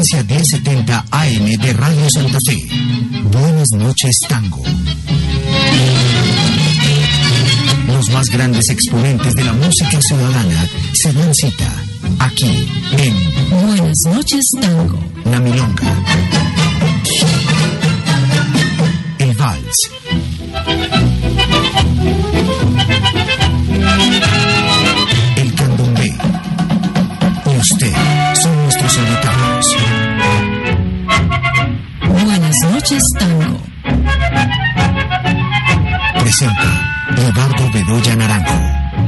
frecuencia 1070 AM de Radio Santa Fe. Buenas noches, Tango. Los más grandes exponentes de la música ciudadana se dan cita aquí en Buenas noches, Tango. La Milonga, el Vals, el Candomblé y usted son nuestros invitados. Buenas noches, Tango. Presenta Eduardo Bedoya Naranjo.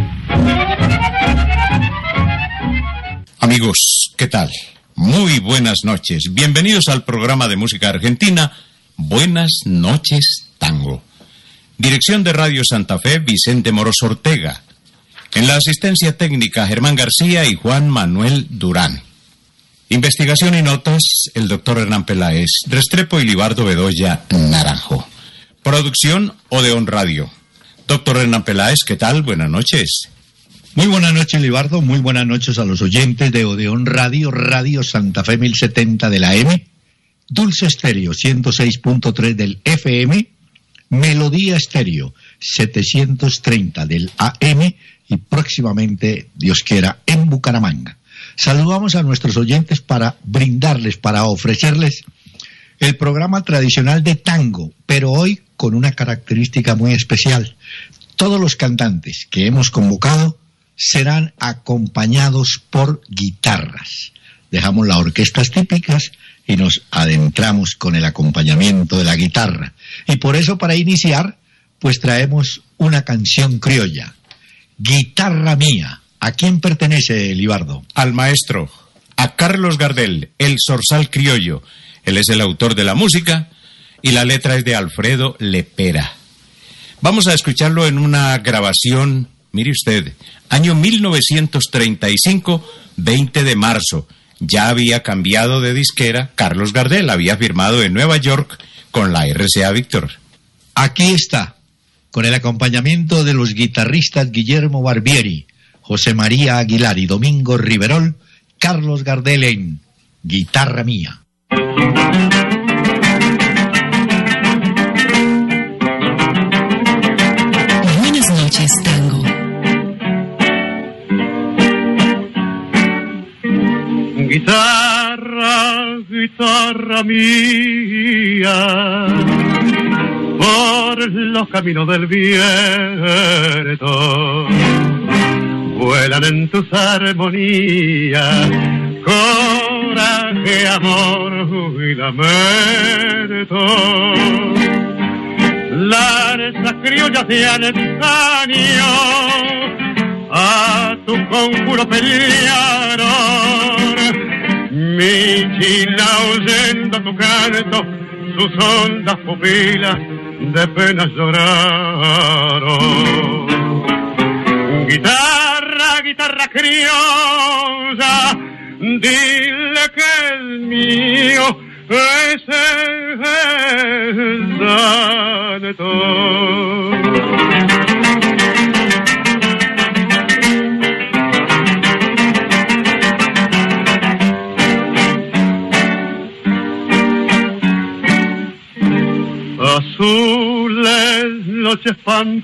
Amigos, ¿qué tal? Muy buenas noches. Bienvenidos al programa de música argentina Buenas noches, Tango. Dirección de Radio Santa Fe, Vicente Moroso Ortega. En la asistencia técnica, Germán García y Juan Manuel Durán. Investigación y notas, el doctor Hernán Peláez. Restrepo y Libardo Bedoya Naranjo. Producción, Odeón Radio. Doctor Hernán Peláez, ¿qué tal? Buenas noches. Muy buenas noches, Libardo. Muy buenas noches a los oyentes de Odeón Radio, Radio Santa Fe 1070 de la M, Dulce Estéreo 106.3 del FM, Melodía Estéreo 730 del AM y próximamente, Dios quiera, en Bucaramanga. Saludamos a nuestros oyentes para brindarles, para ofrecerles el programa tradicional de tango, pero hoy con una característica muy especial. Todos los cantantes que hemos convocado serán acompañados por guitarras. Dejamos las orquestas típicas y nos adentramos con el acompañamiento de la guitarra. Y por eso, para iniciar, pues traemos una canción criolla, Guitarra Mía. ¿A quién pertenece, Libardo? Al maestro, a Carlos Gardel, el zorzal criollo. Él es el autor de la música y la letra es de Alfredo Lepera. Vamos a escucharlo en una grabación, mire usted, año 1935, 20 de marzo. Ya había cambiado de disquera, Carlos Gardel había firmado en Nueva York con la RCA Víctor. Aquí está, con el acompañamiento de los guitarristas Guillermo Barbieri, José María Aguilar y Domingo Riverol, Carlos Gardel en Guitarra Mía. Buenas noches, Tango. Guitarra, guitarra mía, por los caminos del viento, vuelan en tus armonías, coraje, amor y lamento. Las criollas de antaño a tu conjuro pelearon, mi china oyendo tu canto, sus hondas pupilas de penas lloraron. Guitarra, guitarra criolla, dile que el mío es el santo. Azules noches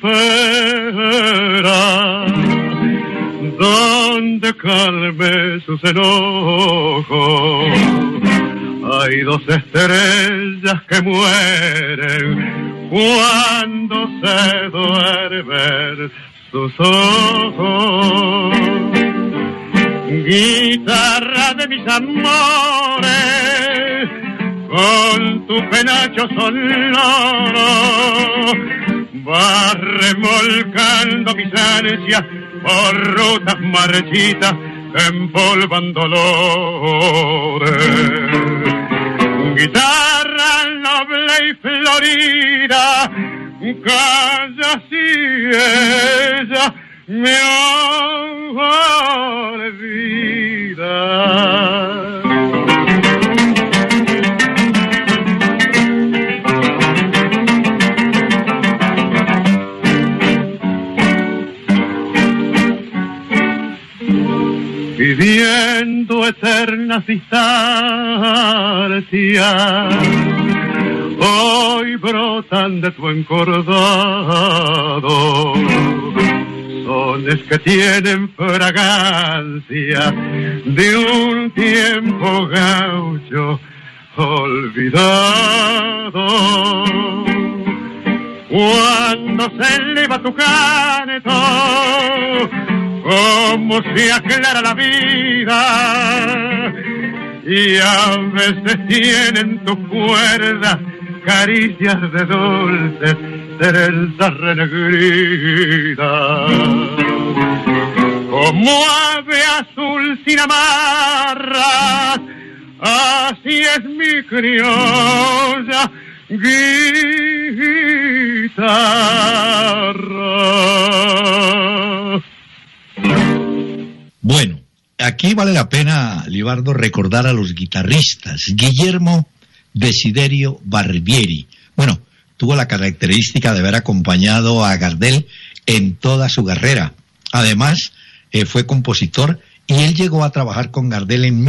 pamperas, donde calme sus enojos, hay dos estrellas que mueren cuando se duermen sus ojos. Guitarra de mis amores, con tu penacho sonoro, vas remolcando mis ansias por rutas marchitas, empolvan dolores. Guitarra noble y florida, calla si ella me olvida. pidiendo eternas distancias, hoy brotan de tu encordado sones que tienen fragancia de un tiempo gaucho olvidado. Cuando se eleva tu canto, como se aclara la vida, y a veces tienen tus cuerdas caricias de dulces trenzas renegridas. Como ave azul sin amarras, así es mi criolla guitarra. Bueno, aquí vale la pena, Libardo, recordar a los guitarristas. Guillermo Desiderio Barbieri. Bueno, tuvo la característica de haber acompañado a Gardel en toda su carrera. Además, fue compositor y él llegó a trabajar con Gardel en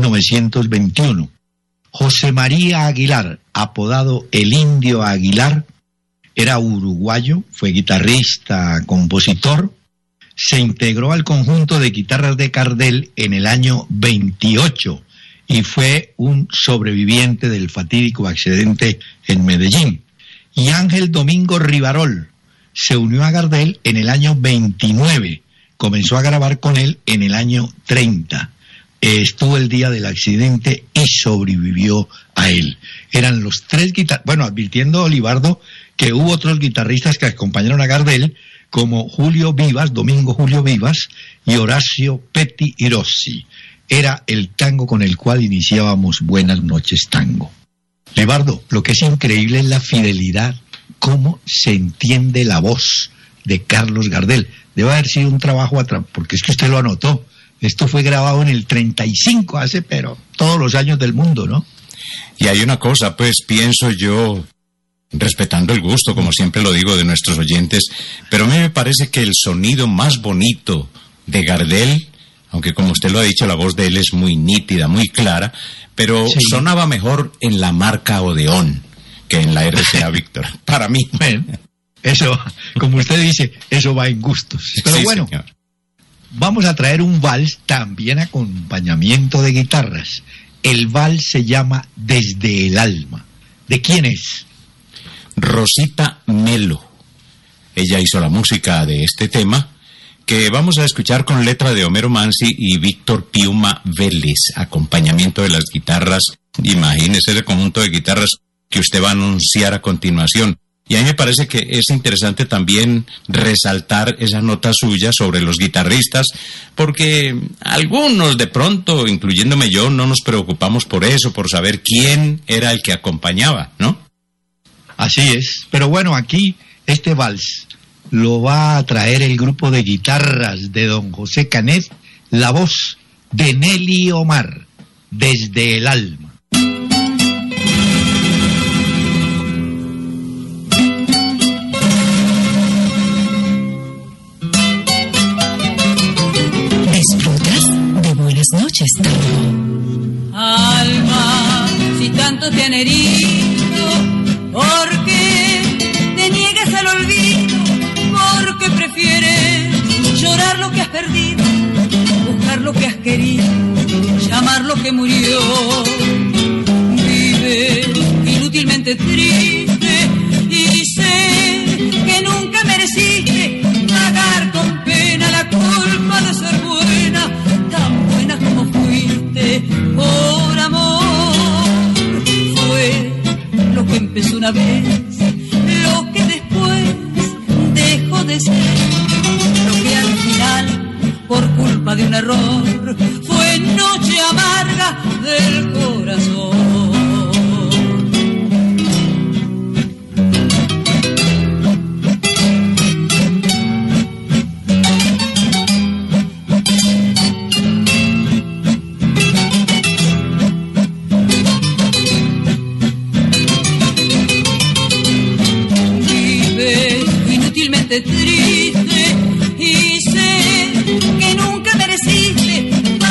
1921. José María Aguilar, apodado El Indio Aguilar, era uruguayo, fue guitarrista, compositor. Se integró al conjunto de guitarras de Gardel en el año 28 y fue un sobreviviente del fatídico accidente en Medellín. Y Ángel Domingo Rivarol se unió a Gardel en el año 29, comenzó a grabar con él en el año 30. Estuvo el día del accidente y sobrevivió a él. Eran los tres guitarristas, bueno, advirtiendo, Libardo, que hubo otros guitarristas que acompañaron a Gardel, como Julio Vivas, Domingo Julio Vivas, y Horacio Petti y Rossi. Era el tango con el cual iniciábamos Buenas Noches Tango. Libardo, lo que es increíble es la fidelidad, cómo se entiende la voz de Carlos Gardel. Debe haber sido un trabajo atrás, porque es que usted lo anotó. Esto fue grabado en el 35, hace, pero todos los años del mundo, ¿no? Y hay una cosa, pues, pienso yo, respetando el gusto, como siempre lo digo, de nuestros oyentes, pero a mí me parece que el sonido más bonito de Gardel, aunque como usted lo ha dicho, la voz de él es muy nítida, muy clara, pero sí, sonaba mejor en la marca Odeón que en la RCA Víctor, para mí. Bueno, eso, como usted dice, eso va en gustos. Pero sí, bueno, señor, vamos a traer un vals, también acompañamiento de guitarras. El vals se llama Desde el Alma. ¿De quién es? Rosita Melo. Ella hizo la música de este tema, que vamos a escuchar con letra de Homero Mansi y Víctor Piuma Vélez, acompañamiento de las guitarras. Imagínese el conjunto de guitarras que usted va a anunciar a continuación. Y a mí me parece que es interesante también resaltar esa nota suya sobre los guitarristas, porque algunos de pronto, incluyéndome yo, no nos preocupamos por eso, por saber quién era el que acompañaba, ¿no? Así es, pero bueno, aquí este vals lo va a traer el grupo de guitarras de don José Canet, la voz de Nelly Omar, Desde el Alma. Disfrutas de Buenas Noches Tango. Alma, si tanto te han herido, ¿por qué te niegas al olvido? ¿Por qué prefieres llorar lo que has perdido, buscar lo que has querido, llamar lo que murió? Vives inútilmente triste y sé que nunca mereciste pagar con pena la culpa de ser buena, tan buena como fuiste por amor. Fue lo que empezó una vez, lo que después dejó de ser, lo que al final, por culpa de un error, fue noche amarga del corazón. Triste y sé que nunca mereciste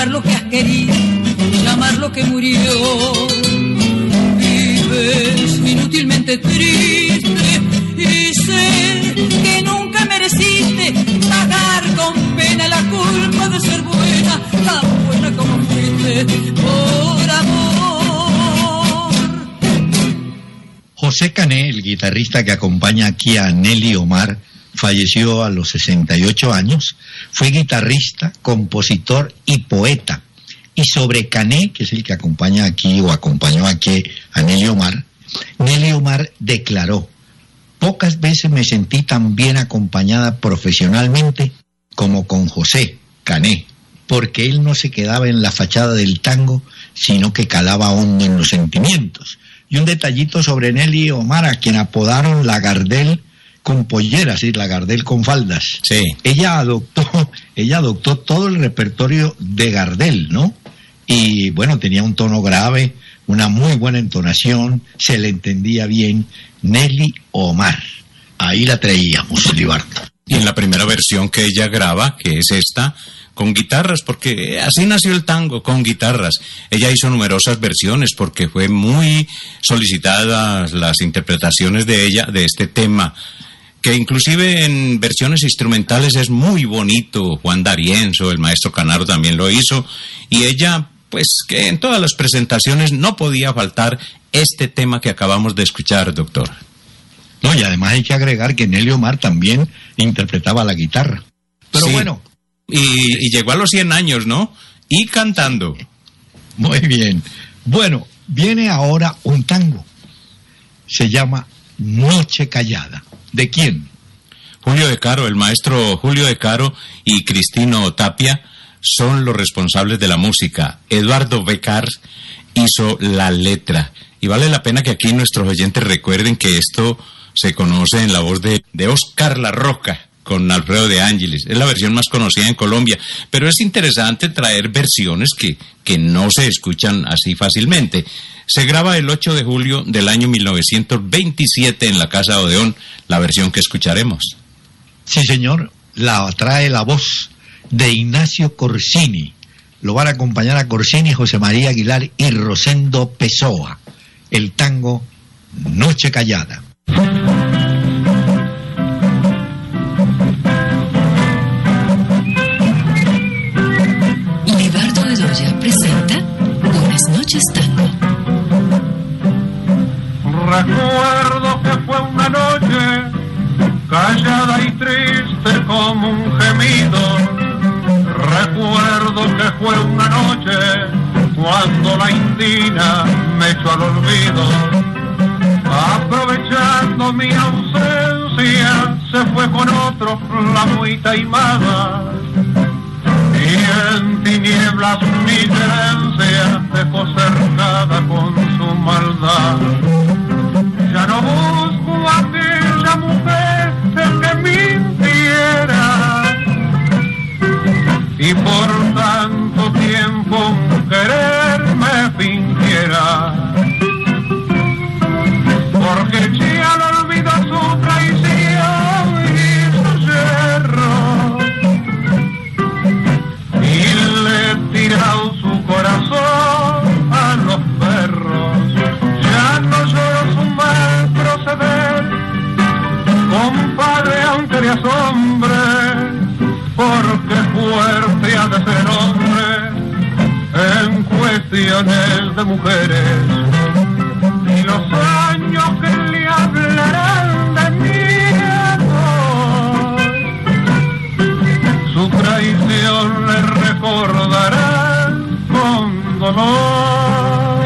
llorar lo que has querido, llamar lo que murió. Vives inútilmente triste y sé que nunca mereciste pagar con pena la culpa de ser buena, tan buena como fuiste por amor. José Cané, el guitarrista que acompaña aquí a Nelly Omar, falleció a los 68 años. Fue guitarrista, compositor y poeta. Y sobre Cané, que es el que acompaña aquí o acompañó aquí a Nelly Omar declaró: pocas veces me sentí tan bien acompañada profesionalmente como con José Cané, porque él no se quedaba en la fachada del tango, sino que calaba hondo en los sentimientos. Y un detallito sobre Nelly Omar, a quien apodaron la Gardel con polleras, sí, la Gardel con faldas. Sí. Ella adoptó todo el repertorio de Gardel, ¿no? Y bueno, tenía un tono grave, una muy buena entonación, se le entendía bien. Nelly Omar, ahí la traíamos, Libardo. Y en la primera versión que ella graba, que es esta, con guitarras, porque así nació el tango, con guitarras. Ella hizo numerosas versiones porque fue muy solicitadas las interpretaciones de ella de este tema, que inclusive en versiones instrumentales es muy bonito. Juan D'Arienzo, el maestro Canaro también lo hizo, y ella, pues que en todas las presentaciones no podía faltar este tema que acabamos de escuchar, doctor. No, y además hay que agregar que Nelly Omar también interpretaba la guitarra. Pero sí. Bueno. Y llegó a los 100 años, ¿no? Y cantando. Muy bien. Bueno, viene ahora un tango. Se llama Noche Callada. ¿De quién? Julio de Caro, el maestro Julio de Caro y Cristino Tapia son los responsables de la música. Eduardo Becar hizo la letra. Y vale la pena que aquí nuestros oyentes recuerden que esto se conoce en la voz de Oscar La Roca con Alfredo de Ángeles. Es la versión más conocida en Colombia, pero es interesante traer versiones que no se escuchan así fácilmente. Se graba el 8 de julio del año 1927 en la Casa Odeón, la versión que escucharemos. Sí, señor, la trae la voz de Ignacio Corsini. Lo van a acompañar a Corsini, José María Aguilar y Rosendo Pessoa. El tango Noche Callada. Libardo Bedoya presenta Buenas noches, tango. Recuerdo que fue una noche callada y triste como un gemido. Recuerdo que fue una noche cuando la indina me echó al olvido. Aprovechando mi ausencia, se fue con otro la muy taimada. Y en tinieblas mi querencia dejó cercada con su maldad. Ya no busco a aquella mujer que mintiera y por tanto tiempo un querer me fingiera, porque ya lo olvidó su traición y su yerro, y le he tirado su corazón a los perros. Ya no lloro su mal proceder, compadre, aunque le asombre, porque fuerte ha de ser hombre en cuestiones de mujeres. Y los años que le hablarán de mi amor, su traición le recordarán con dolor.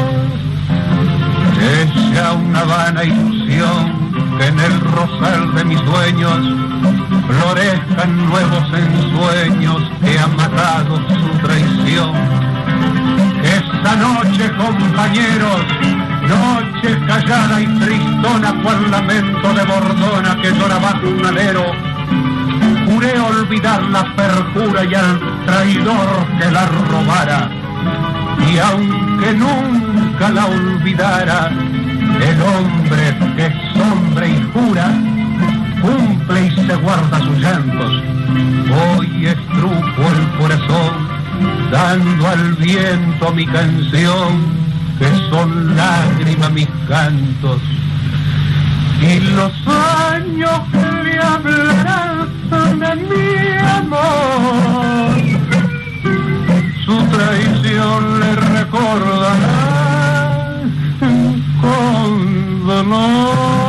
Es ya una vana ilusión que en el rosal de mis sueños florezcan nuevos ensueños que han matado su traición. Esta noche, compañeros, noche callada y tristona, cual lamento de bordona que llora bajo un alero, juré olvidar la perjura y al traidor que la robara, y aunque nunca la olvidara, el hombre que es hombre y jura, cumple y se guarda sus llantos. Hoy estrujo el corazón dando al viento mi canción, que son lágrimas mis cantos, y los años le hablarán de mi amor, su traición le recordará con dolor.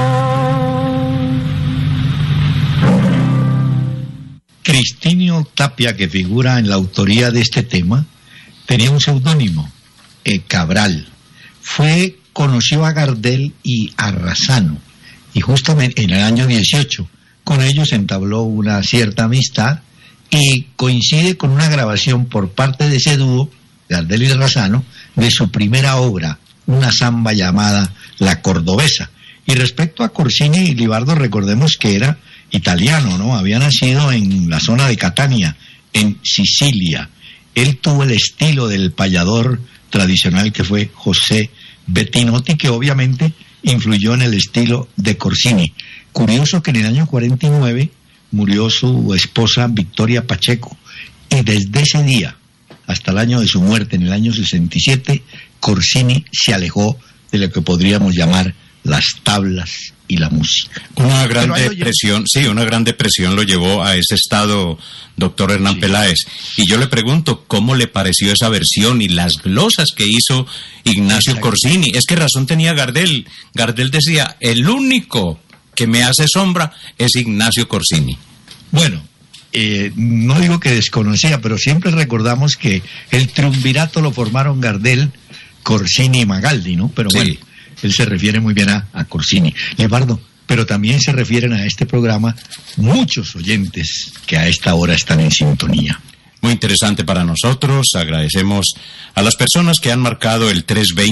Cristinio Tapia, que figura en la autoría de este tema, tenía un seudónimo, Cabral. Conoció a Gardel y a Razzano, y justamente en el año 18 con ellos entabló una cierta amistad, y coincide con una grabación por parte de ese dúo, Gardel y Razzano, de su primera obra, una samba llamada La Cordobesa. Y respecto a Corsini, Libardo, recordemos que era italiano, ¿no? Había nacido en la zona de Catania, en Sicilia. Él tuvo el estilo del payador tradicional que fue José Bettinotti, que obviamente influyó en el estilo de Corsini. Curioso que en el año 49 murió su esposa Victoria Pacheco, y desde ese día hasta el año de su muerte, en el año 67, Corsini se alejó de lo que podríamos llamar las tablas y la música. Una gran depresión lo llevó a ese estado, doctor Hernán Peláez. Y yo le pregunto, ¿cómo le pareció esa versión y las glosas que hizo Ignacio Corsini? Es que razón tenía Gardel. Gardel decía, el único que me hace sombra es Ignacio Corsini. Bueno, no digo que desconocía, pero siempre recordamos que el triunvirato lo formaron Gardel, Corsini y Magaldi, ¿no? Pero sí. Bueno, él se refiere muy bien a Corsini. Leopardo, pero también se refieren a este programa muchos oyentes que a esta hora están en sintonía. Muy interesante para nosotros. Agradecemos a las personas que han marcado el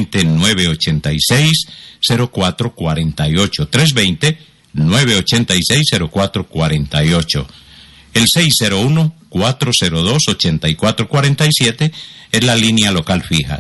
320-986-0448. 320-986-0448. El 601-402-8447 es la línea local fija.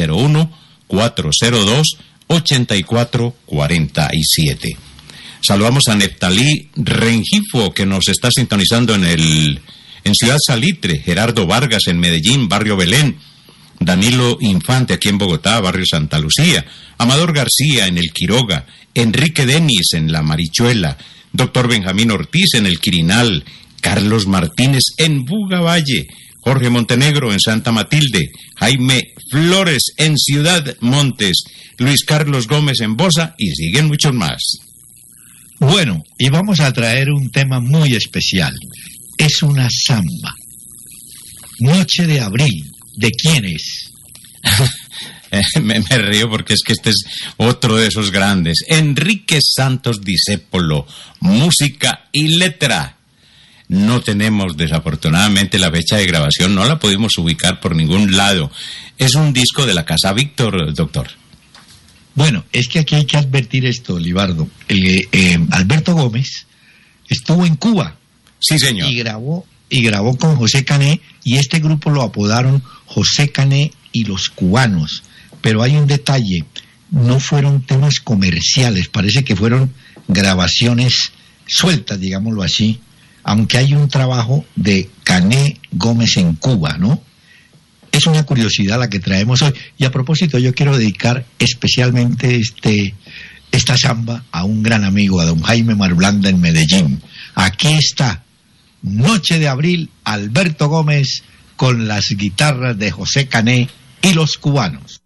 601-402-8447. Saludamos a Neftalí Rengifo, que nos está sintonizando en Ciudad Salitre, Gerardo Vargas en Medellín, Barrio Belén, Danilo Infante aquí en Bogotá, Barrio Santa Lucía, Amador García en el Quiroga, Enrique Denis en La Marichuela, Doctor Benjamín Ortiz en el Quirinal, Carlos Martínez en Bugavalle, Jorge Montenegro en Santa Matilde, Jaime Flores en Ciudad Montes, Luis Carlos Gómez en Bosa, y siguen muchos más. Bueno, y vamos a traer un tema muy especial. Es una samba. Noche de Abril. ¿De quién es? Me río porque es que este es otro de esos grandes. Enrique Santos Discépolo, música y letra. No tenemos desafortunadamente la fecha de grabación, no la pudimos ubicar por ningún lado. Es un disco de la Casa Víctor, doctor. Bueno, es que aquí hay que advertir esto, Libardo. Alberto Gómez estuvo en Cuba. Sí, señor. Y grabó con José Cané, y este grupo lo apodaron José Cané y los Cubanos. Pero hay un detalle, no fueron temas comerciales, parece que fueron grabaciones sueltas, digámoslo así, aunque hay un trabajo de Cané Gómez en Cuba, ¿no? Es una curiosidad la que traemos hoy. Y a propósito, yo quiero dedicar especialmente esta samba a un gran amigo, a don Jaime Marblanda en Medellín. Aquí está, Noche de Abril, Alberto Gómez con las guitarras de José Cané y los Cubanos.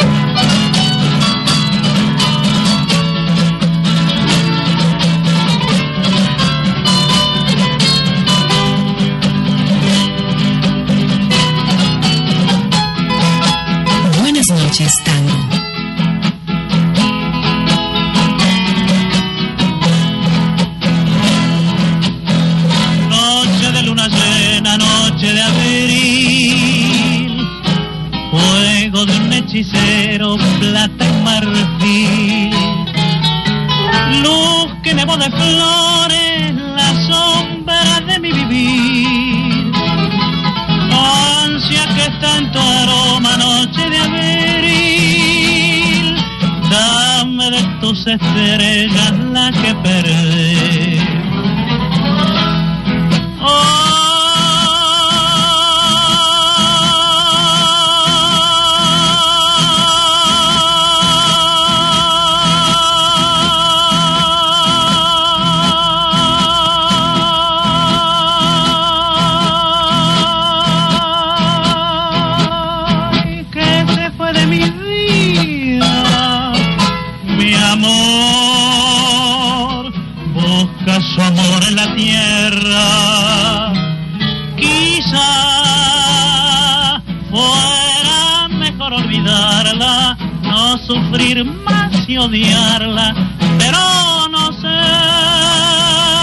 Buenas noches, tango. Noche de luna llena, noche de abril, fuego de un hechicero, plata y marfil, luz que nevó de flores, la sombra de mi vivir, ansia que es tanto aroma, noche de abril, dame de tus estrellas la que perdí. olvidarla, no sufrir más y odiarla, pero no sé.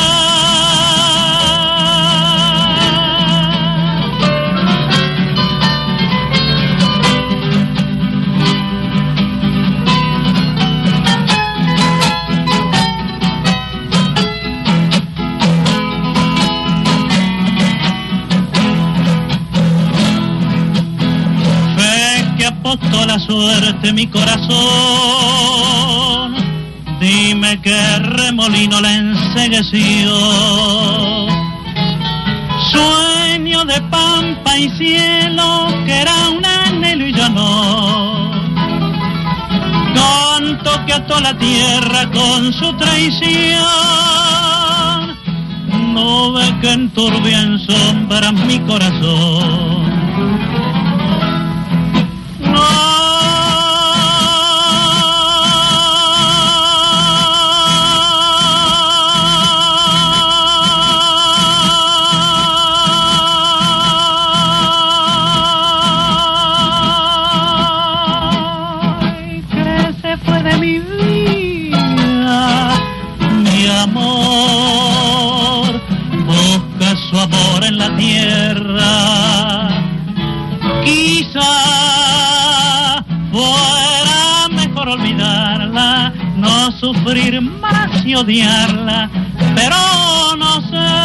Apostó la suerte mi corazón, dime qué remolino la encegueció. Sueño de pampa y cielo que era un anhelo y ya no. Canto que ató la tierra con su traición, no ve que enturbia en sombras mi corazón. Su amor en la tierra, quizá fuera mejor olvidarla, no sufrir más y odiarla, pero no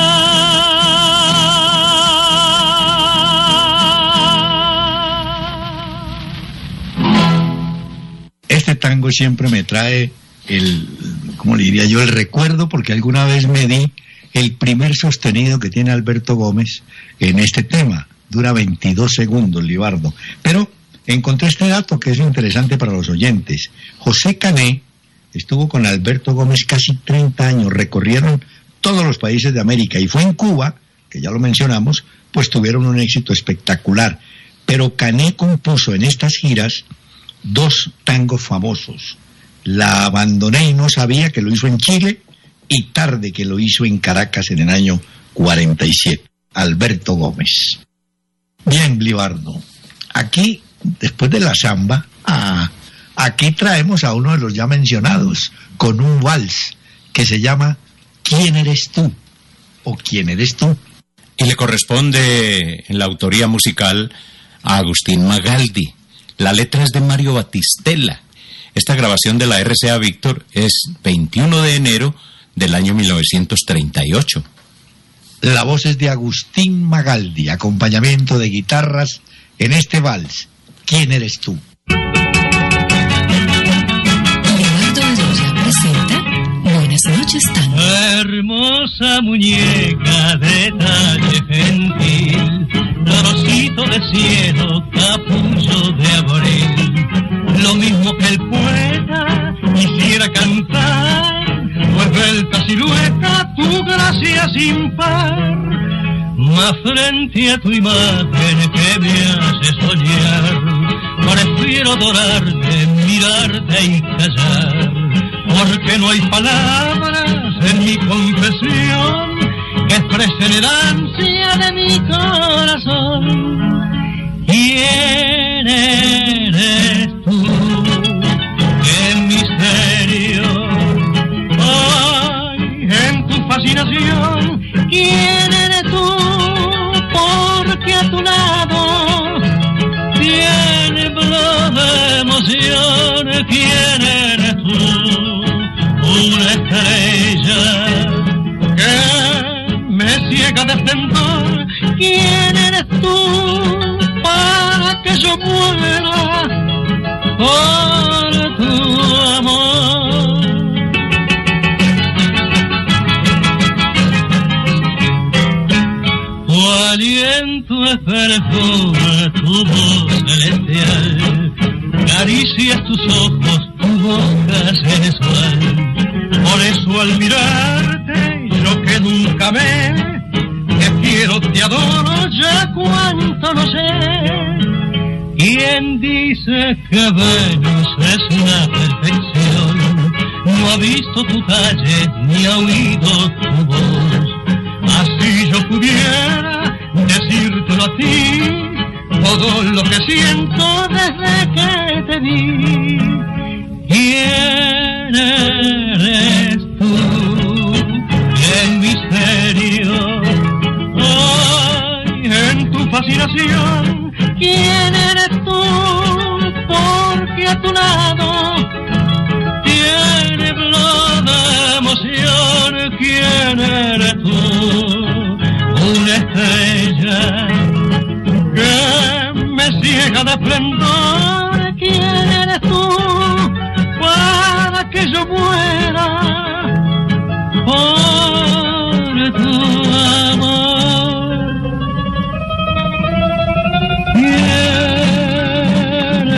sé. Este tango siempre me trae ¿cómo le diría yo? El recuerdo, porque alguna vez me di el primer sostenido que tiene Alberto Gómez en este tema. Dura 22 segundos, Libardo. Pero encontré este dato que es interesante para los oyentes. José Cané estuvo con Alberto Gómez casi 30 años, recorrieron todos los países de América, y fue en Cuba, que ya lo mencionamos, pues tuvieron un éxito espectacular. Pero Cané compuso en estas giras 2 tangos famosos. La abandoné y no sabía, que lo hizo en Chile, y Tarde, que lo hizo en Caracas en el año 47. Alberto Gómez. Bien, Libardo, aquí, después de la samba, aquí traemos a uno de los ya mencionados, con un vals que se llama ¿Quién eres tú? O ¿Quién eres tú? Y le corresponde en la autoría musical a Agustín Magaldi. La letra es de Mario Batistella. Esta grabación de la RCA Víctor es 21 de enero del año 1938. La voz es de Agustín Magaldi, acompañamiento de guitarras en este vals. ¿Quién eres tú? Libardo Bedoya presenta Buenas noches, tango. Hermosa muñeca de talle gentil, trocito de cielo, capullo de abril. Lo mismo que el poeta quisiera cantar, pues velta silueta, tu gracia sin par, más frente a tu imagen que me hace soñar, prefiero adorarte, mirarte y callar, porque no hay palabras en mi confesión que expresen el ansia de mi corazón. ¿Quién eres tú? ¡Qué misterio! En tu fascinación, ¿quién eres tú? Porque a tu lado tiemblo de emoción. ¿Quién eres tú? Una estrella que me ciega de esplendor. ¿Quién eres tú? Para que yo muera por tu amor. Tu aliento es perfume, tu voz celestial, caricias tus ojos, tu boca sensual. Por eso al mirarte, yo que nunca ve, te quiero, te adoro, ya cuánto no sé. ¿Quién dice que Venus es una perfección? No ha visto tu talle, ni ha oído tu voz. Así yo pudiera decírtelo a ti, todo lo que siento desde que te vi. ¿Quién eres tú? En misterio, ay, en tu fascinación. ¿Quién eres tú? Porque a tu lado tiemblo de emoción. ¿Quién eres tú? Una estrella que me ciega de esplendor. ¿Quién eres tú? Para que yo muera por tu amor. ¿Quién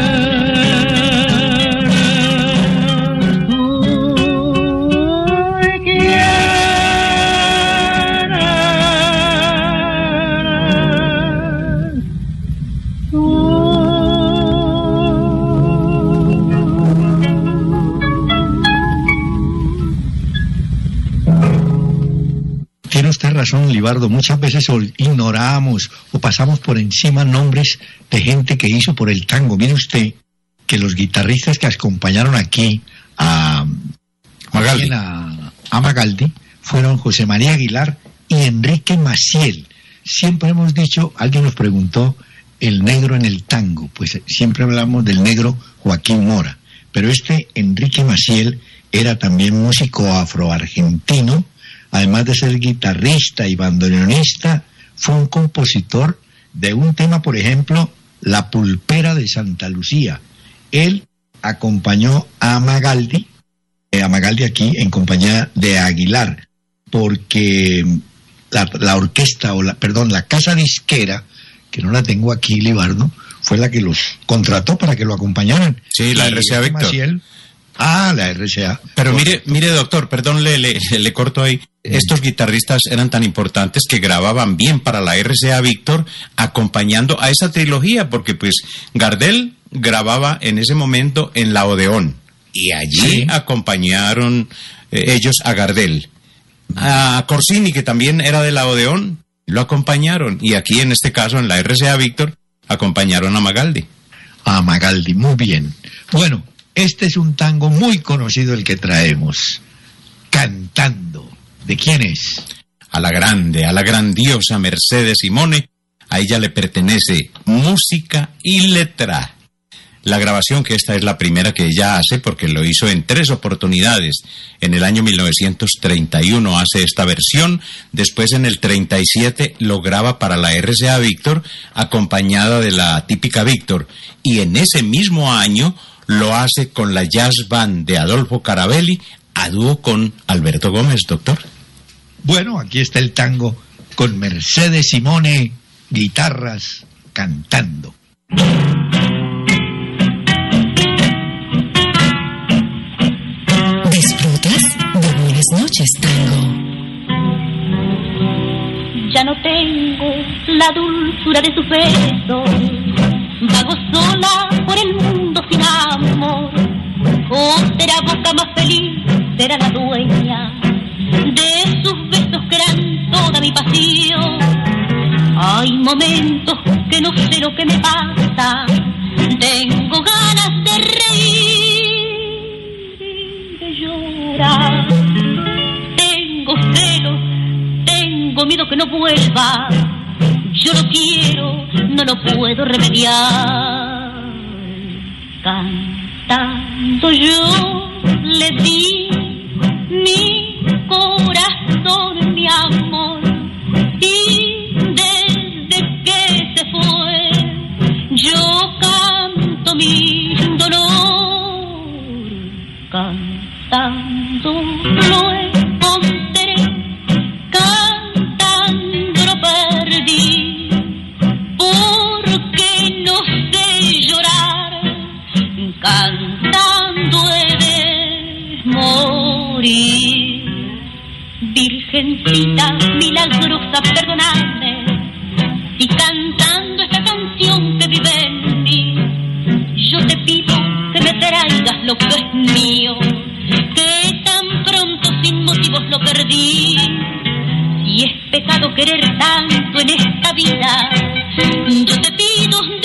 eres tú? ¿Quién eres tú? Tiene usted razón, Libardo. Muchas veces ignoramos o pasamos por encima nombres de gente que hizo por el tango. Mire usted que los guitarristas que acompañaron aquí a Magaldi fueron José María Aguilar y Enrique Maciel. Siempre hemos dicho, alguien nos preguntó, el negro en el tango. Pues siempre hablamos del negro Joaquín Mora. Pero Enrique Maciel era también músico afroargentino. Además de ser guitarrista y bandoneonista, fue un compositor de un tema, por ejemplo, La Pulpera de Santa Lucía. Él acompañó a Magaldi aquí en compañía de Aguilar, porque la orquesta, la casa disquera, que no la tengo aquí, Libardo, fue la que los contrató para que lo acompañaran. Sí, la RCA Víctor. Maciel, la RCA. Pero mire, doctor, perdón, le corto ahí. Estos guitarristas eran tan importantes que grababan bien para la RCA Víctor, acompañando a esa trilogía, porque pues Gardel grababa en ese momento en la Odeón, y allí acompañaron ellos a Gardel. A Corsini, que también era de la Odeón, lo acompañaron, y aquí en este caso en la RCA Víctor acompañaron a Magaldi. A Magaldi, muy bien. Bueno, este es un tango muy conocido el que traemos, Cantando. ¿De quién es? A la grandiosa Mercedes Simone. A ella le pertenece música y letra. La grabación, que esta es la primera que ella hace, porque lo hizo en 3 oportunidades. En el año 1931 hace esta versión, después en el 37 lo graba para la RCA Víctor, acompañada de la típica Víctor, y en ese mismo año lo hace con la Jazz Band de Adolfo Carabelli, a dúo con Alberto Gómez, doctor. Bueno, aquí está el tango con Mercedes Simone, guitarras, cantando. Disfrutas de Buenas Noches, Tango. Ya no tengo la dulzura de sus besos, vago sola por el mundo sin amor. Oh, será boca más feliz, será la dueña de sus besos que eran toda mi pasión. Hay momentos que no sé lo que me pasa, tengo ganas de reír y de llorar. Tengo celos, tengo miedo que no vuelva, yo lo quiero, no lo puedo remediar. Cantando yo le di mi corazón, mi amor, y desde que se fue yo canto mi dolor. Cantando lo encontré, cantando lo perdí, porque no sé llorar, cantando he de morir. Virgencita milagrosa, perdonadme, y cantando esta canción que vive en mí, yo te pido que me traigas lo que es mío, que tan pronto sin motivos lo perdí. Si es pecado querer tanto en esta vida, yo te pido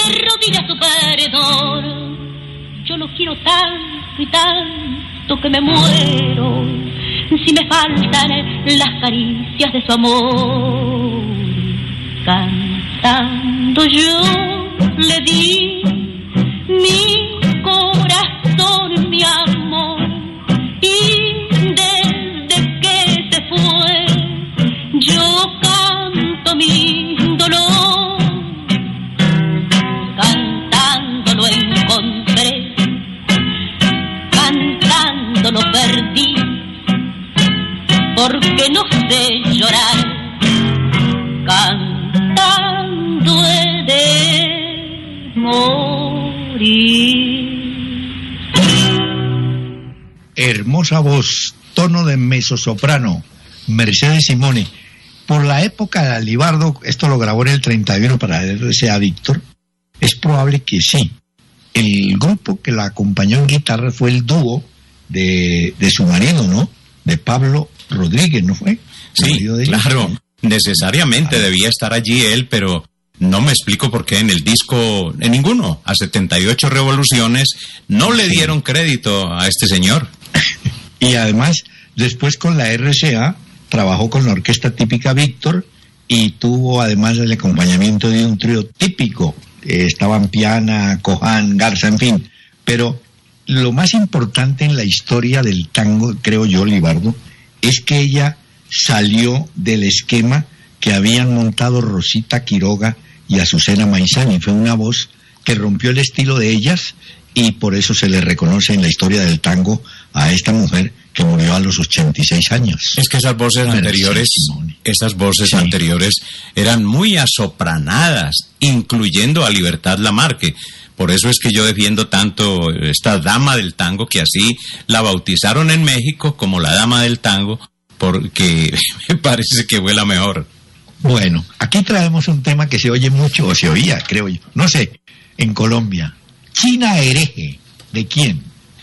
queredor. Yo lo quiero tanto y tanto que me muero si me faltan las caricias de su amor. Cantando yo le di mi corazón, mi amor, y desde que se fue yo canto mi dolor. Cantando lo encontré, cantando lo perdí, porque no sé llorar. Cantando he de morir. Hermosa voz, tono de mezzosoprano, Mercedes Simone. Por la época de Libardo, esto lo grabó en el 31 para RCA Víctor, es probable que sí. El grupo que la acompañó en guitarra fue el dúo de su marido, ¿no? De Pablo Rodríguez, ¿no fue? Sí, claro, necesariamente debía estar allí él, pero no me explico por qué en el disco, en ninguno, a 78 revoluciones, no le dieron crédito a este señor. Y además, después con la RCA, trabajó con la orquesta típica Víctor y tuvo además el acompañamiento de un trío típico. Estaban Piana, Coján, Garza, en fin. Pero lo más importante en la historia del tango, creo yo, Libardo, es que ella salió del esquema que habían montado Rosita Quiroga y Azucena Maizani. Fue una voz que rompió el estilo de ellas y por eso se le reconoce en la historia del tango a esta mujer que murió a los 86 años. Es que esas voces anteriores eran muy asopranadas, incluyendo a Libertad Lamarque. Por eso es que yo defiendo tanto esta dama del tango, que así la bautizaron en México como la dama del tango, porque me parece que fue la mejor. Bueno, aquí traemos un tema que se oye mucho, o se oía, creo yo, no sé, en Colombia. China Hereje, ¿de quién?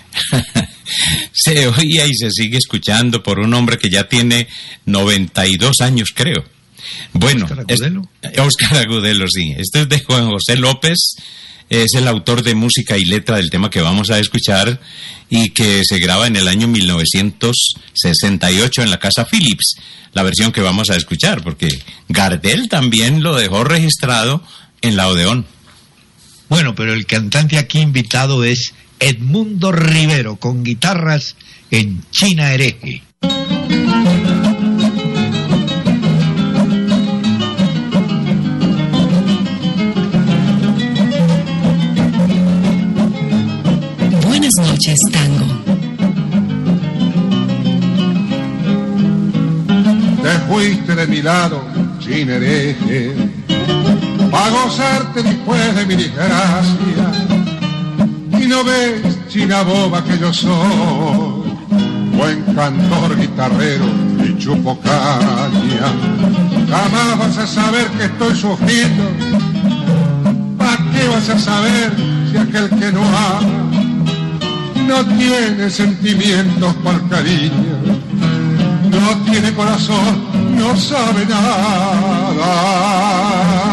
Se oía y se sigue escuchando por un hombre que ya tiene 92 años, creo. Bueno, ¿Óscar Agudelo? Óscar Agudelo, sí. Este es de Juan José López, es el autor de música y letra del tema que vamos a escuchar y que se graba en el año 1968 en la Casa Philips, la versión que vamos a escuchar, porque Gardel también lo dejó registrado en la Odeón. Bueno, pero el cantante aquí invitado es Edmundo Rivero, con guitarras en China Hereje. Buenas noches, tango. Te fuiste de mi lado, China Hereje, pa' gozarte después de mi desgracia. Y no ves, china boba, que yo soy buen cantor, guitarrero y chupo caña. Jamás vas a saber que estoy sufriendo. ¿Para qué vas a saber si aquel que no ama no tiene sentimientos para el cariño? No tiene corazón, no sabe nada.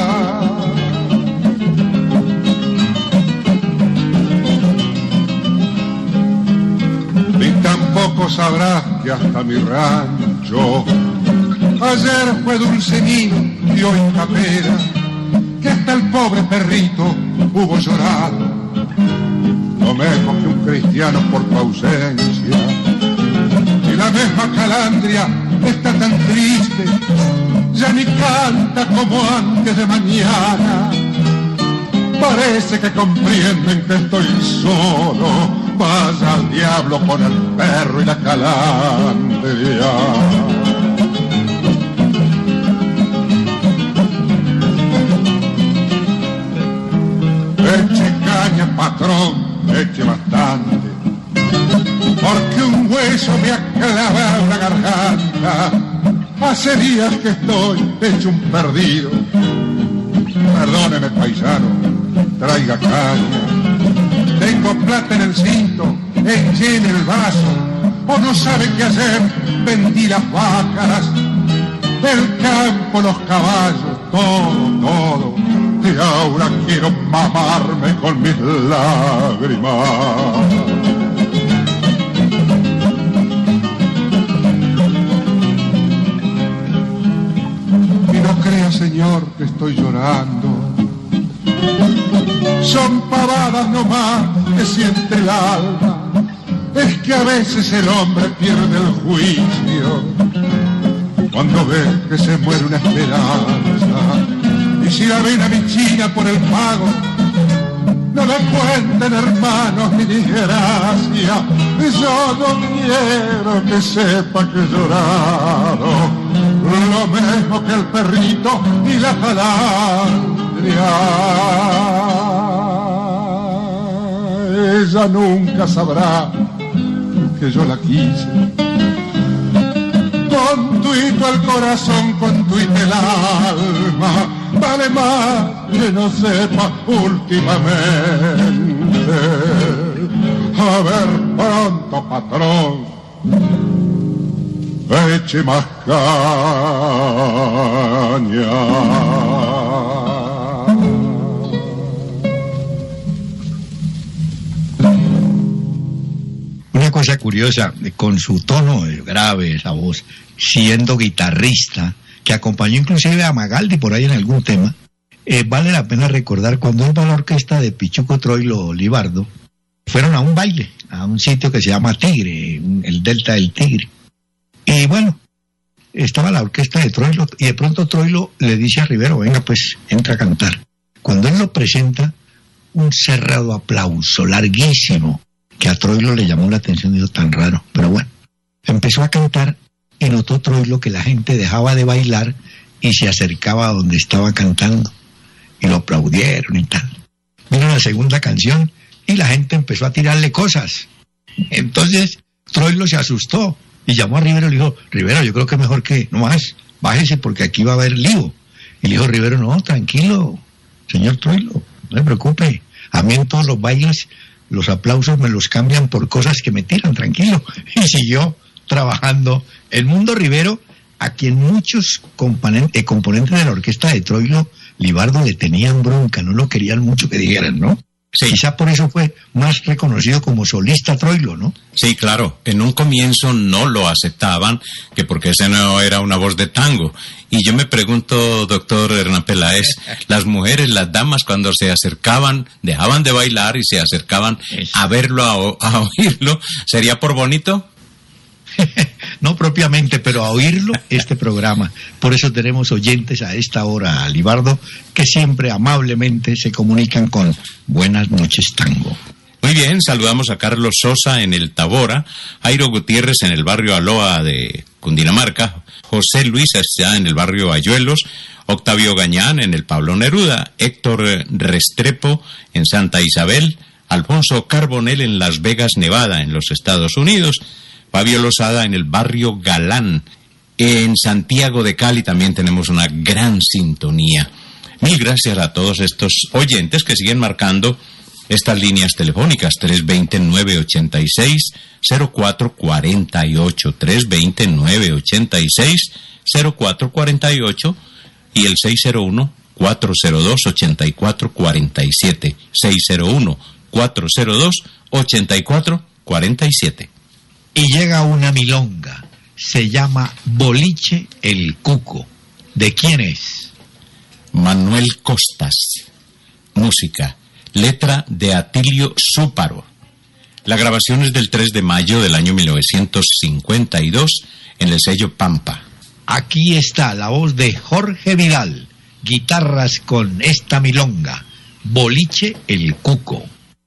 Tampoco sabrás que hasta mi rancho ayer fue dulce nido y hoy capera, que hasta el pobre perrito hubo llorado, lo mismo que un cristiano por tu ausencia. Y la misma calandria está tan triste, ya ni canta como antes de mañana. Parece que comprenden que estoy solo. Vaya al diablo con el perro y la calandria. Eche caña, patrón, eche bastante, porque un hueso me ha clavado la garganta. Hace días que estoy hecho un perdido. Perdóneme, paisano, traiga caña. Tengo plata en el cinto, eché en el vaso, o no sabe qué hacer, vendí las vacas, el campo, los caballos, todo, y ahora quiero mamarme con mis lágrimas. Y no crea, señor, que estoy llorando. Son pavadas nomás que siente el alma. Es que a veces el hombre pierde el juicio cuando ve que se muere una esperanza. Y si la ven a mi China por el pago, no le cuenten, hermanos, ni desgracia. Yo no quiero que sepa que he llorado, lo mismo que el perrito y la calandria. Ella nunca sabrá que yo la quise. Con tuito el corazón, con tuito el alma, vale más que no sepa últimamente. A ver pronto, patrón, eche más caña. Una cosa curiosa, con su tono grave, esa voz, siendo guitarrista, que acompañó inclusive a Magaldi por ahí en algún tema, vale la pena recordar cuando él va a la orquesta de Pichuco Troilo Libardo, fueron a un baile, a un sitio que se llama Tigre, el Delta del Tigre. Y bueno, estaba la orquesta de Troilo, y de pronto Troilo le dice a Rivero, venga pues, entra a cantar. Cuando él lo presenta, un cerrado aplauso, larguísimo, que a Troilo le llamó la atención, dijo, tan raro, pero bueno, empezó a cantar y notó Troilo que la gente dejaba de bailar y se acercaba a donde estaba cantando, y lo aplaudieron y tal. Vino la segunda canción y la gente empezó a tirarle cosas. Entonces Troilo se asustó y llamó a Rivero y le dijo, Rivero, yo creo que es mejor que no más, bájese porque aquí va a haber lío. Y le dijo Rivero, no, tranquilo, señor Troilo, no se preocupe, a mí en todos los bailes los aplausos me los cambian por cosas que me tiran, tranquilo. Y siguió trabajando. El Mundo Rivero, a quien muchos componentes de la orquesta de Troilo Libardo le tenían bronca, no lo querían mucho que dijeran, ¿no? Sí. Quizá por eso fue más reconocido como solista Troilo, ¿no? Sí, claro. En un comienzo no lo aceptaban, que porque ese no era una voz de tango. Y yo me pregunto, doctor Hernán Peláez, las mujeres, las damas, cuando se acercaban, dejaban de bailar y se acercaban a verlo, a oírlo, ¿sería por bonito? No propiamente, pero a oírlo este programa. Por eso tenemos oyentes a esta hora, Libardo, que siempre amablemente se comunican con Buenas noches, Tango. Muy bien, saludamos a Carlos Sosa en el Tabora, Jairo Gutiérrez en el barrio Aloa de Cundinamarca, José Luis allá en el barrio Ayuelos, Octavio Gañán en el Pablo Neruda, Héctor Restrepo en Santa Isabel, Alfonso Carbonell en Las Vegas, Nevada, en los Estados Unidos, Fabio Lozada en el barrio Galán. En Santiago de Cali también tenemos una gran sintonía. Mil gracias a todos estos oyentes que siguen marcando estas líneas telefónicas, 320-986-0448, 320-986-0448 y el 601-402-8447, 601-402-8447. Y llega una milonga, se llama Boliche el Cuco. ¿De quién es? Manuel Costas. Música, letra de Atilio Súparo. La grabación es del 3 de mayo del año 1952 en el sello Pampa. Aquí está la voz de Jorge Vidal, guitarras con esta milonga, Boliche el Cuco.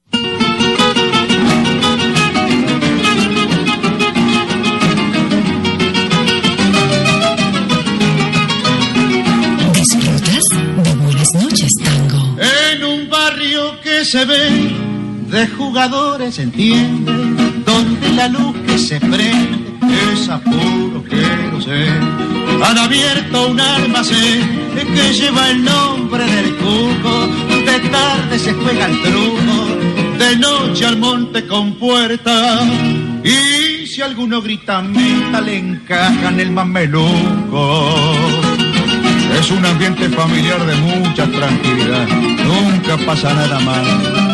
Noches, Tango. En un barrio que se ve de jugadores, entiende, donde la luz que se prende es a puro querosén. Han abierto un almacén que lleva el nombre del Cuco. De tarde se juega el truco, de noche al monte con puerta. Y si alguno grita meta, le encajan el mameluco. Es un ambiente familiar de mucha tranquilidad, nunca pasa nada mal.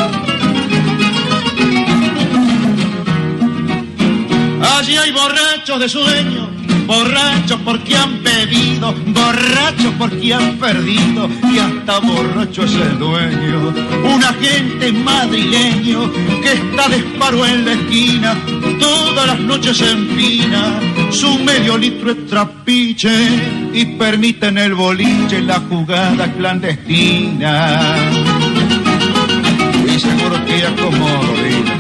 Allí hay borrachos de sueño, borrachos porque han bebido, borrachos porque han perdido, y hasta borracho es el dueño, un agente madrileño que está de esparo en la esquina, todas las noches se empina su medio litro de trapiche y permite en el boliche la jugada clandestina. Y seguro que acomodo,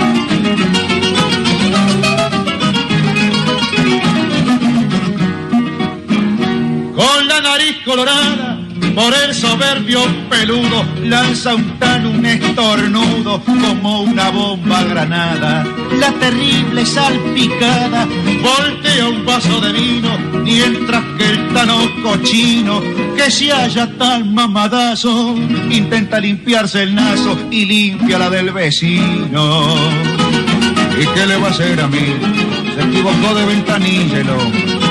con la nariz colorada por el soberbio peludo, lanza un tal un estornudo como una bomba granada. La terrible salpicada voltea un vaso de vino, mientras que el tano cochino, que se halla tan mamadazo, intenta limpiarse el naso y limpia la del vecino. ¿Y qué le va a hacer a mí? Se equivocó de ventanilla el hombre.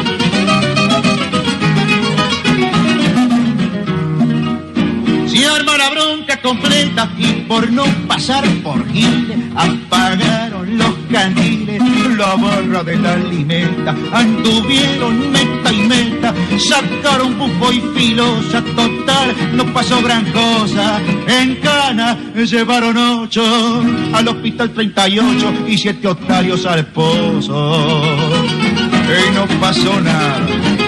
Si arma la bronca completa y por no pasar por giles apagaron los candiles, la barra de la alimenta, anduvieron meta y meta, sacaron bufo y filosa, total no pasó gran cosa. En Cana llevaron 8 al hospital 38 y 7 otarios al pozo, y no pasó nada.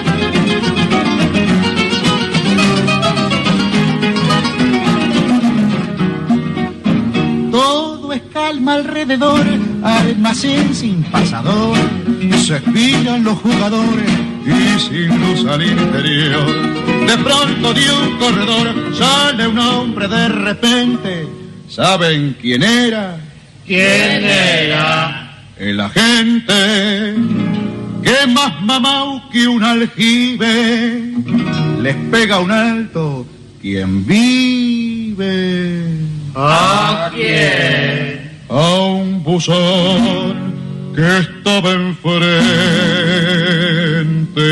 Calma alrededor, almacén sin pasador, se expiran los jugadores y sin luz al interior. De pronto de un corredor sale un hombre de repente. ¿Saben quién era? ¿Quién era? El agente que más mamau que un aljibe les pega un alto quien vive. ¿A quién? A un buzón que estaba enfrente.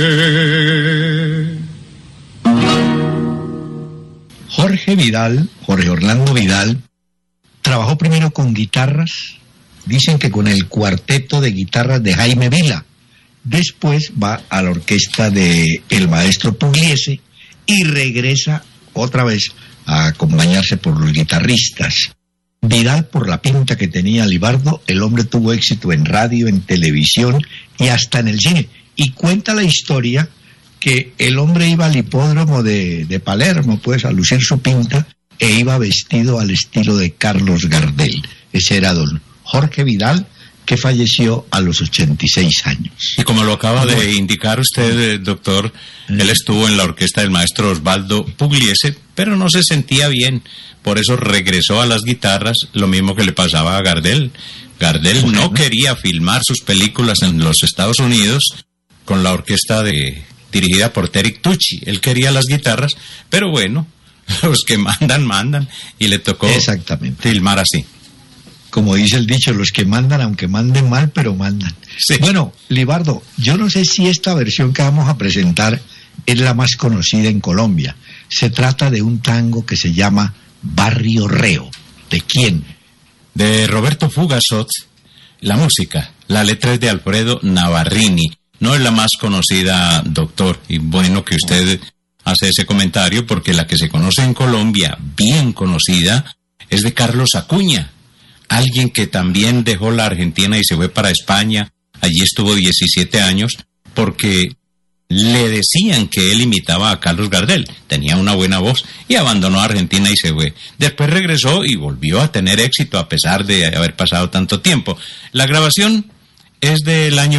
Jorge Orlando Vidal, trabajó primero con guitarras, dicen que con el cuarteto de guitarras de Jaime Vila. Después va a la orquesta de el maestro Pugliese y regresa otra vez a acompañarse por los guitarristas. Vidal, por la pinta que tenía Libardo, el hombre tuvo éxito en radio, en televisión y hasta en el cine. Y cuenta la historia que el hombre iba al hipódromo de Palermo, pues, a lucir su pinta, e iba vestido al estilo de Carlos Gardel. Ese era don Jorge Vidal, que falleció a los 86 años. Y como lo acaba de indicar usted, doctor, él estuvo en la orquesta del maestro Osvaldo Pugliese, pero no se sentía bien, por eso regresó a las guitarras, lo mismo que le pasaba a Gardel. Gardel no quería filmar sus películas en los Estados Unidos con la orquesta dirigida por Terry Tucci. Él quería las guitarras, pero bueno, los que mandan, y le tocó filmar así. Como dice el dicho, los que mandan, aunque manden mal, pero mandan. Sí. Bueno, Libardo, yo no sé si esta versión que vamos a presentar es la más conocida en Colombia. Se trata de un tango que se llama Barrio Reo. ¿De quién? De Roberto Fugasot. La música, la letra es de Alfredo Navarrini. No es la más conocida, doctor, y bueno que usted hace ese comentario, porque la que se conoce en Colombia, bien conocida, es de Carlos Acuña. Alguien que también dejó la Argentina y se fue para España. Allí estuvo 17 años porque le decían que él imitaba a Carlos Gardel. Tenía una buena voz y abandonó Argentina y se fue. Después regresó y volvió a tener éxito a pesar de haber pasado tanto tiempo. La grabación es del año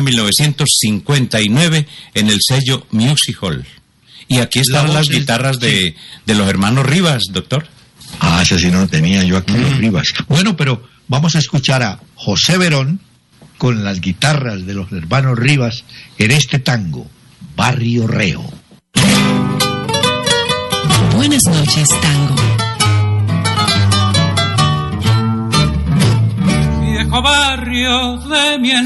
1959 en el sello Music Hall. Y aquí están las guitarras de los hermanos Rivas, doctor. Ah, ese sí no lo tenía yo aquí, los Rivas. Bueno, pero vamos a escuchar a José Verón con las guitarras de los hermanos Rivas en este tango, Barrio Reo. Buenas noches, tango. Viejo barrio de mi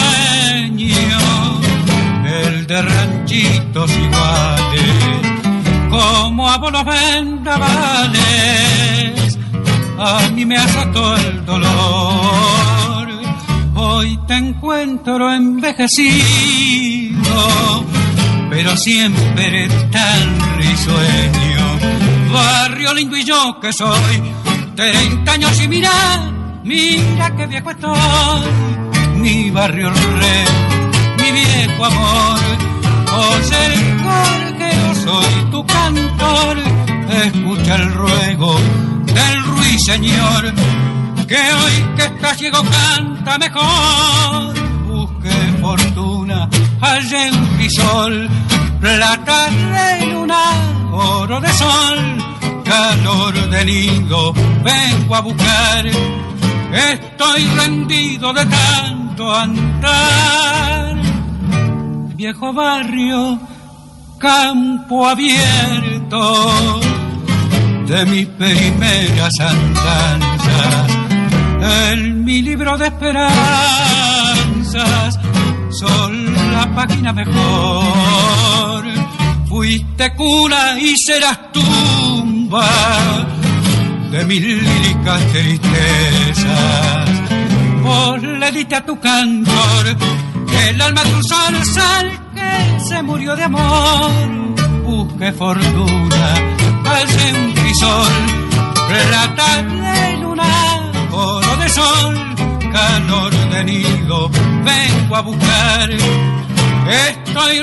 ensueño, el de ranchitos iguales, como a vos los vendavales, a mí me azotó el dolor. Hoy te encuentro envejecido, pero siempre tan risueño. Barrio lindo y yo que soy 30 años y mira que viejo estoy. Mi barrio rey, mi viejo amor, José Jorge, soy tu cantor. Escucha el ruego del ruiseñor, que hoy que está ciego canta mejor. Busque fortuna allá en crisol, plata de luna, oro de sol, calor de nido vengo a buscar. Estoy rendido de tanto andar. Viejo barrio, campo abierto de mis primeras andanzas, en mi libro de esperanzas son la página mejor. Fuiste cuna y serás tumba de mis líricas tristezas. Vos le diste a tu cantor el alma de un zarzal que se murió de amor. Busque fortuna allá en crisol, plata de luna, oro de sol, calor de nido vengo a buscar. Estoy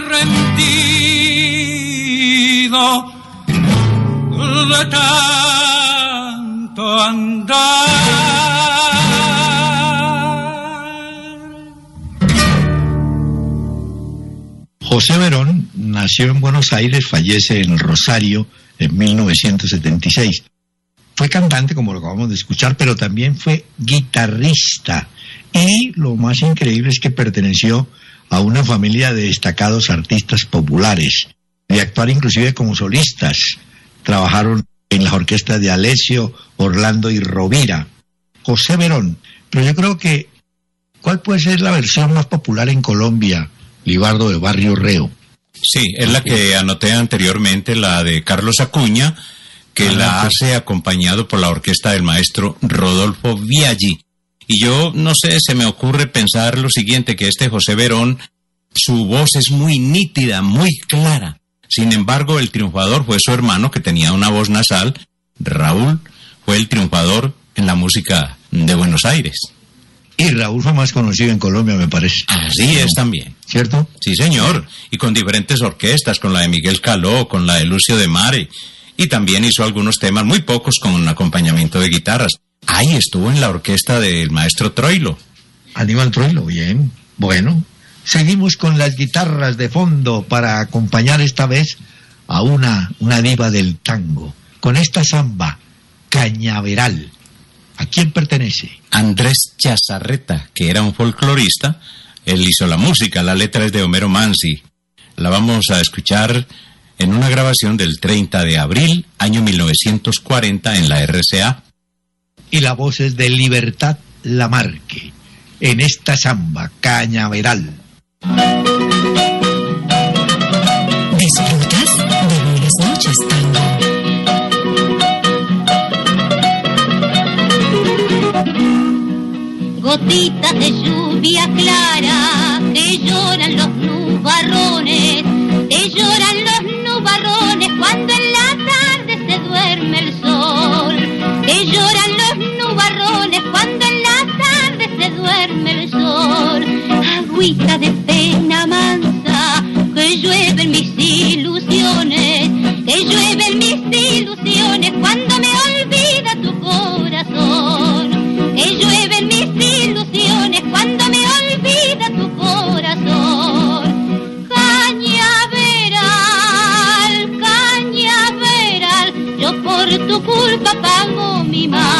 rendido de tanto andar. José Verón nació en Buenos Aires, fallece en Rosario en 1976. Fue cantante, como lo acabamos de escuchar, pero también fue guitarrista. Y lo más increíble es que perteneció a una familia de destacados artistas populares, de actuar inclusive como solistas. Trabajaron en las orquestas de Alessio, Orlando y Rovira. José Verón. Pero yo creo que, ¿cuál puede ser la versión más popular en Colombia, Libardo, de Barrio Reo? Sí, es la que anoté anteriormente, la de Carlos Acuña, que la hace acompañado por la orquesta del maestro Rodolfo Biaggi. Y yo, no sé, se me ocurre pensar lo siguiente, que este José Verón, su voz es muy nítida, muy clara. Sin embargo, el triunfador fue su hermano, que tenía una voz nasal. Raúl fue el triunfador en la música de Buenos Aires. Y Raúl fue más conocido en Colombia, me parece. Así es también. ¿Cierto? Sí, señor. Y con diferentes orquestas, con la de Miguel Caló, con la de Lucio de Mare. Y también hizo algunos temas, muy pocos, con un acompañamiento de guitarras. Ahí estuvo en la orquesta del maestro Troilo. Aníbal Troilo, bien. Bueno, seguimos con las guitarras de fondo para acompañar esta vez a una diva del tango. Con esta samba, Cañaveral. ¿A quién pertenece? Andrés Chazarreta, que era un folclorista. Él hizo la música, la letra es de Homero Manzi. La vamos a escuchar en una grabación del 30 de abril, año 1940, en la RCA. Y la voz es de Libertad Lamarque, en esta samba, Cañaveral. Disfrutas de Buenas Noches, Tango. Gotitas de lluvia clara que lloran los nubarrones, que lloran los nubarrones cuando en la tarde se duerme el sol, que lloran los nubarrones cuando en la tarde se duerme el sol. Agüita de pena mansa que llueven mis ilusiones, que llueven mis ilusiones cuando me olvida tu corazón, que llueven mis ilusiones cuando me olvida tu corazón. Cañaveral, cañaveral, yo por tu culpa pago mi mal.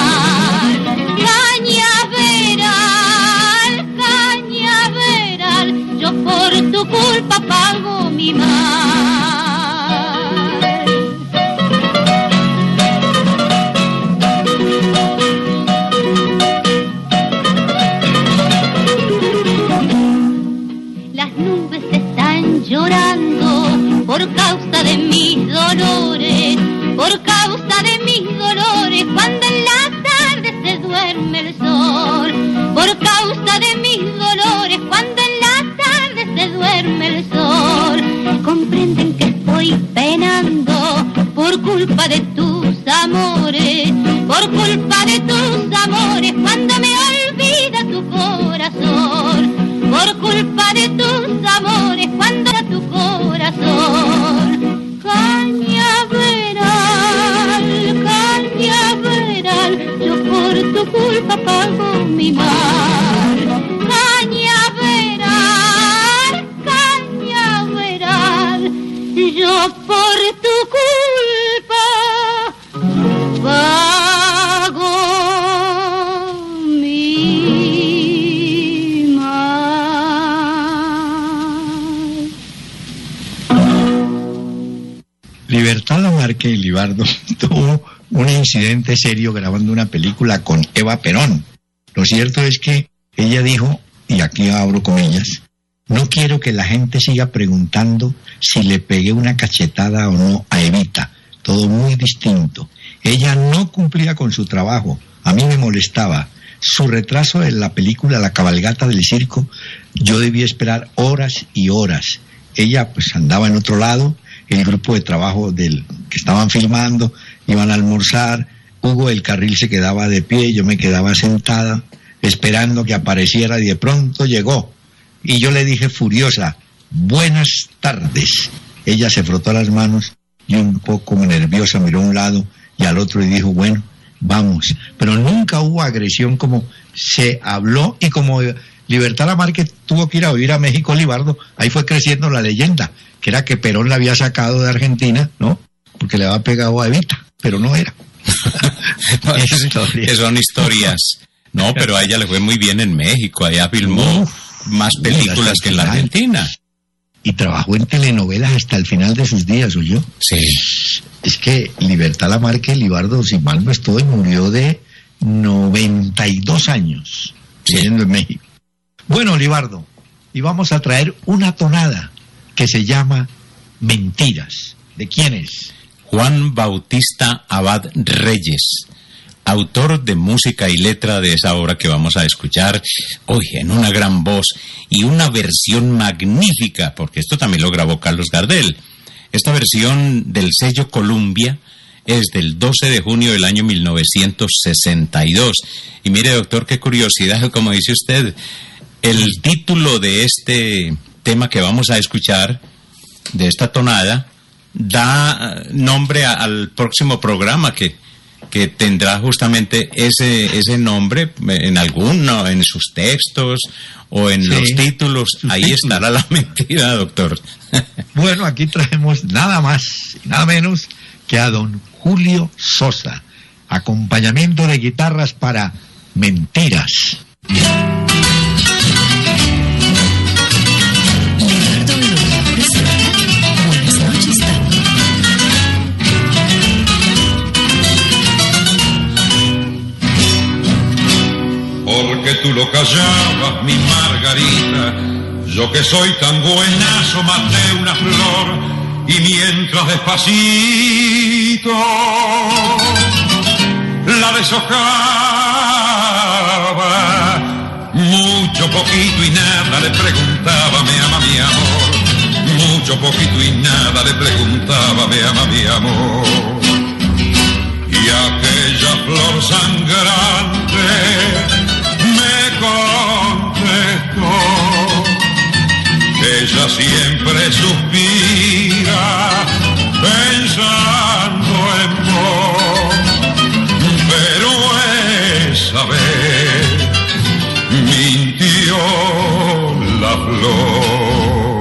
de tus amores, cuando me olvida tu corazón, por culpa de tus amores, cuando era tu corazón. Cañaveral, cañaveral, yo por tu culpa pago mi mal. Cañaveral, cañaveral, yo por tu culpa pago mi mal. Libertad Lamarque y Libardo tuvo un incidente serio grabando una película con Eva Perón. Lo cierto es que ella dijo, y aquí abro comillas, no quiero que la gente siga preguntando si le pegué una cachetada o no a Evita. Todo muy distinto. Ella no cumplía con su trabajo. A mí me molestaba. Su retraso en la película La cabalgata del circo, yo debía esperar horas y horas. Ella pues andaba en otro lado, el grupo de trabajo que estaban filmando, iban a almorzar, Hugo del Carril se quedaba de pie, yo me quedaba sentada, esperando que apareciera, y de pronto llegó. Y yo le dije furiosa, buenas tardes. Ella se frotó las manos y un poco nerviosa miró a un lado y al otro y dijo, bueno, vamos. Pero nunca hubo agresión como se habló, y como Libertad Lamarque tuvo que ir a vivir a México, Libardo, ahí fue creciendo la leyenda, que era que Perón la había sacado de Argentina, ¿no? Porque le había pegado a Evita, pero no era. Que son historias. No, pero a ella le fue muy bien en México, allá filmó más películas que en la Argentina. Y trabajó en telenovelas hasta el final de sus días, ¿oyó? Sí. Es que Libertad Lamarque, Libardo, si mal no estoy, murió de 92 años, viviendo en México. Bueno, Libardo, y vamos a traer una tonada que se llama Mentiras. ¿De quién es? Juan Bautista Abad Reyes, autor de música y letra de esa obra que vamos a escuchar hoy en una gran voz y una versión magnífica, porque esto también lo grabó Carlos Gardel. Esta versión del sello Columbia es del 12 de junio del año 1962. Y mire, doctor, qué curiosidad, como dice usted, el título de este tema que vamos a escuchar, de esta tonada, da nombre al próximo programa que tendrá justamente ese nombre en sus textos o en los títulos. Ahí estará la mentira, doctor. Bueno, aquí traemos nada más y nada menos que a don Julio Sosa, acompañamiento de guitarras para Mentiras. Porque tú lo callabas, mi Margarita, yo que soy tan buenazo maté una flor, y mientras despacito la deshojaba, mucho poquito y nada le preguntaba, me ama mi amor, mucho poquito y nada le preguntaba, me ama mi amor. Y aquella flor sangrante me contestó, ella siempre suspira pensando en vos, pero esa vez mintió la flor.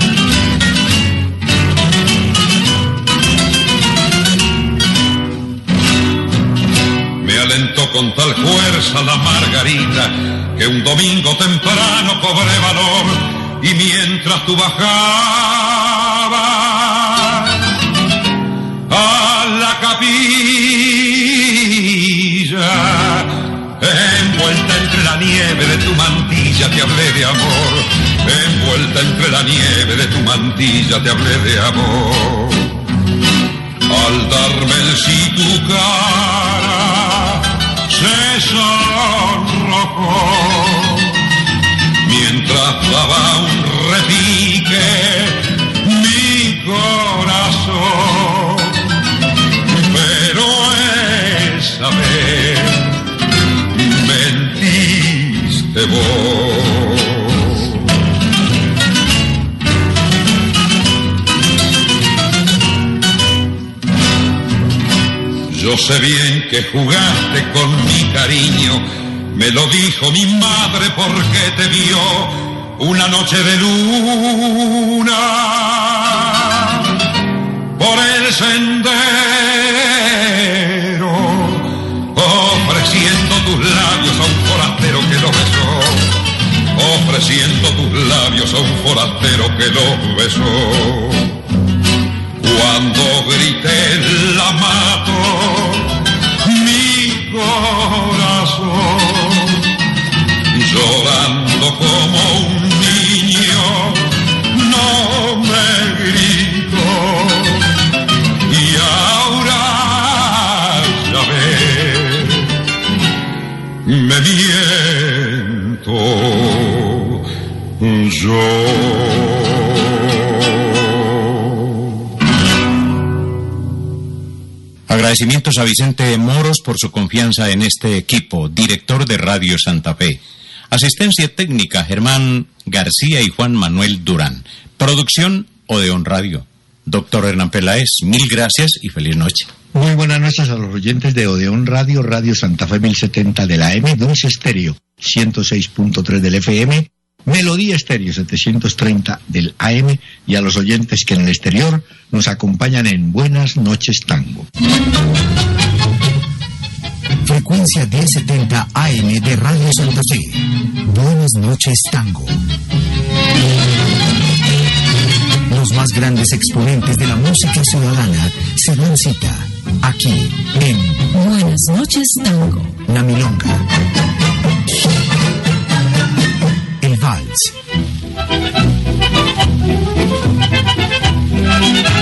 Me alentó con tal fuerza la Margarita que un domingo temprano cobré valor, y mientras tú bajabas a la capilla, envuelta entre la nieve de tu mantilla te hablé de amor, envuelta entre la nieve de tu mantilla te hablé de amor. Al darme el sí tu cara se sonrojó, mientras daba un repique mi corazón, pero esa vez sé bien que jugaste con mi cariño, me lo dijo mi madre porque te vio una noche de luna por el sendero, ofreciendo tus labios a un forastero que lo besó, ofreciendo tus labios a un forastero que lo besó. Cuando grité la mato, mi corazón, llorando como un niño, no me gritó. Y ahora ya ves, me miento yo. Agradecimientos a Vicente Moros por su confianza en este equipo, director de Radio Santa Fe. Asistencia técnica, Germán García y Juan Manuel Durán. Producción, Odeón Radio. Doctor Hernán Peláez, mil gracias y feliz noche. Muy buenas noches a los oyentes de Odeón Radio, Radio Santa Fe 1070 de la AM, Dulce Estéreo 106.3 del FM, Melodía Estéreo 730 del AM, y a los oyentes que en el exterior nos acompañan en Buenas Noches Tango. Frecuencia 1070 AM de Radio Santa Fe. Buenas noches Tango. Los más grandes exponentes de la música ciudadana se dan cita aquí en Buenas noches Tango. La Milonga, el Vals,